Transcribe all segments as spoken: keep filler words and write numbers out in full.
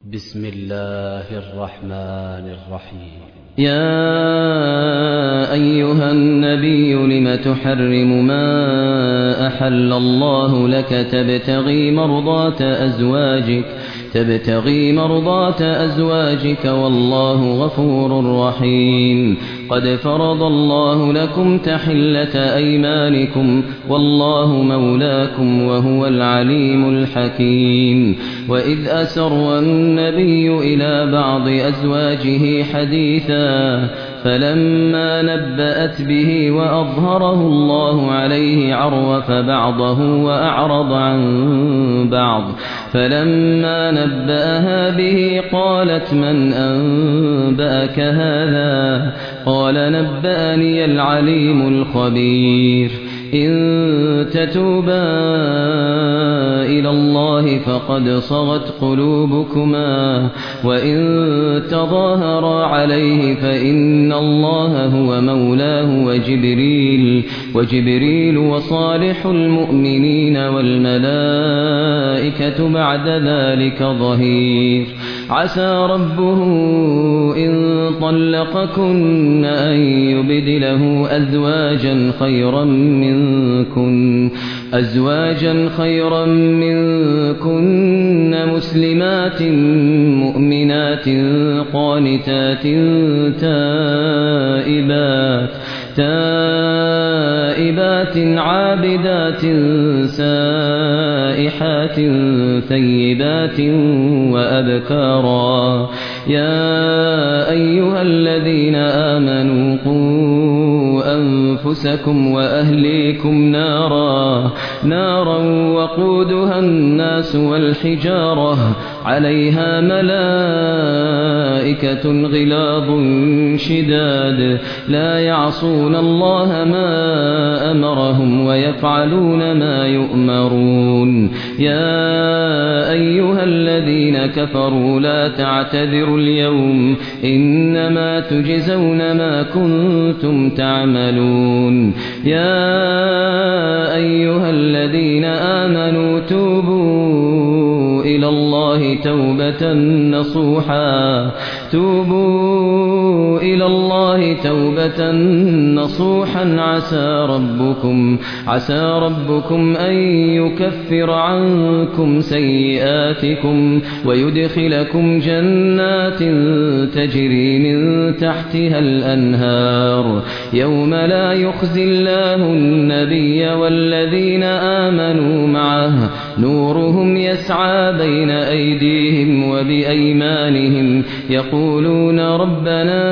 بسم الله الرحمن الرحيم. يا أيها النبي لم تحرم ما أحل الله لك تبتغي مرضات أزواجك تبتغي مرضات أزواجك والله غفور رحيم. قد فرض الله لكم تحلة أيمانكم والله مولاكم وهو العليم الحكيم. وإذ أسر النبي إلى بعض أزواجه حديثا فلما نبأت به وأظهره الله عليه عرف بعضه وأعرض عن بعض فلما نبأها به قالت من أنبأك هذا قال نبأني العليم الخبير. إن تتوبا إلى الله فقد صغت قلوبكما وإن تظاهرا عليه فإن الله هو مولاه وجبريل وجبريل وصالح المؤمنين والملائكة بعد ذلك ظهير. عسى ربه إن طلقكن أن يبدله أزواجا خيرا منكن أزواجا خيرا منكن مسلمات مؤمنات قانتات تائبات تائبات عابدات سائحات ثيبات وأبكارا. يا أيها الذين آمنوا قوا أنفسكم وأهليكم نارا نارا وقودها الناس والحجارة عليها ملائكة غلاظ شداد لا يعصون الله ما أمرهم ويفعلون ما يؤمرون. يا أيها الذين كفروا لا تعتذروا اليوم إنما تجزون ما كنتم تعملون. يا أيها الذين آمنوا توبوا إلى الله توبة نصوحا توبوا إلى الله توبة نصوحا عسى ربكم عسى ربكم أن يكفر عنكم سيئاتكم ويدخلكم جنات تجري من تحتها الأنهار يوم لا يخزي الله النبي والذين آمنوا معه نورهم يسعى بين أيديهم وبأيمانهم يقولون ربنا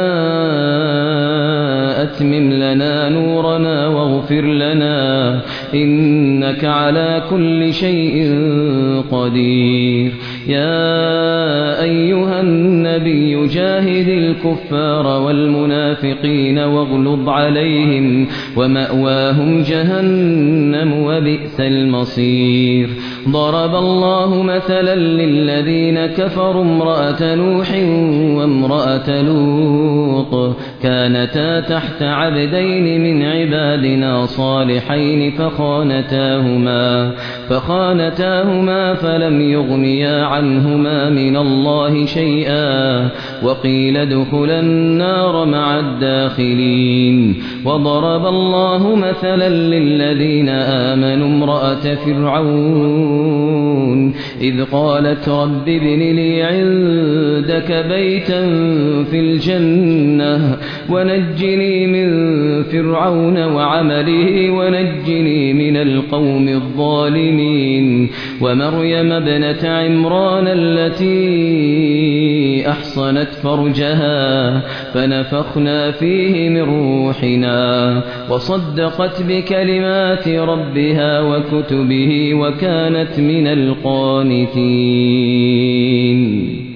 أتمم لنا نورنا واغفر لنا إنك على كل شيء قدير. يا أيها النبي جاهد الكفار والمنافقين واغلظ عليهم ومأواهم جهنم وبئس المصير. ضرب الله مثلا للذين كفروا امرأة نوح وامرأة لوط كانتا تحت عبدين من عبادنا صالحين فخانتاهما فخانتاهما فلم يغنيا عنهما من الله شيئا وقيل ادخلا النار مع الداخلين. وضرب الله مثلا للذين آمنوا امرأة فرعون إذ قالت رب ابن لي عندك بيتا في الجنة ونجني من فرعون وعمله ونجني من القوم الظالمين. ومريم ابنة عمران التي أحصنت فرجها فنفخنا فيه من روحنا وصدقت بكلمات ربها وكتبه وكانت من القانتين.